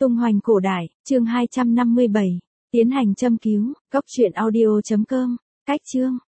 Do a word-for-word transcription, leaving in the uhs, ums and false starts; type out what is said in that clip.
Tung hoành cổ đại, chương hai trăm năm mươi bảy. Tiến hành châm cứu, góc truyện audio chấm com. Cách chương.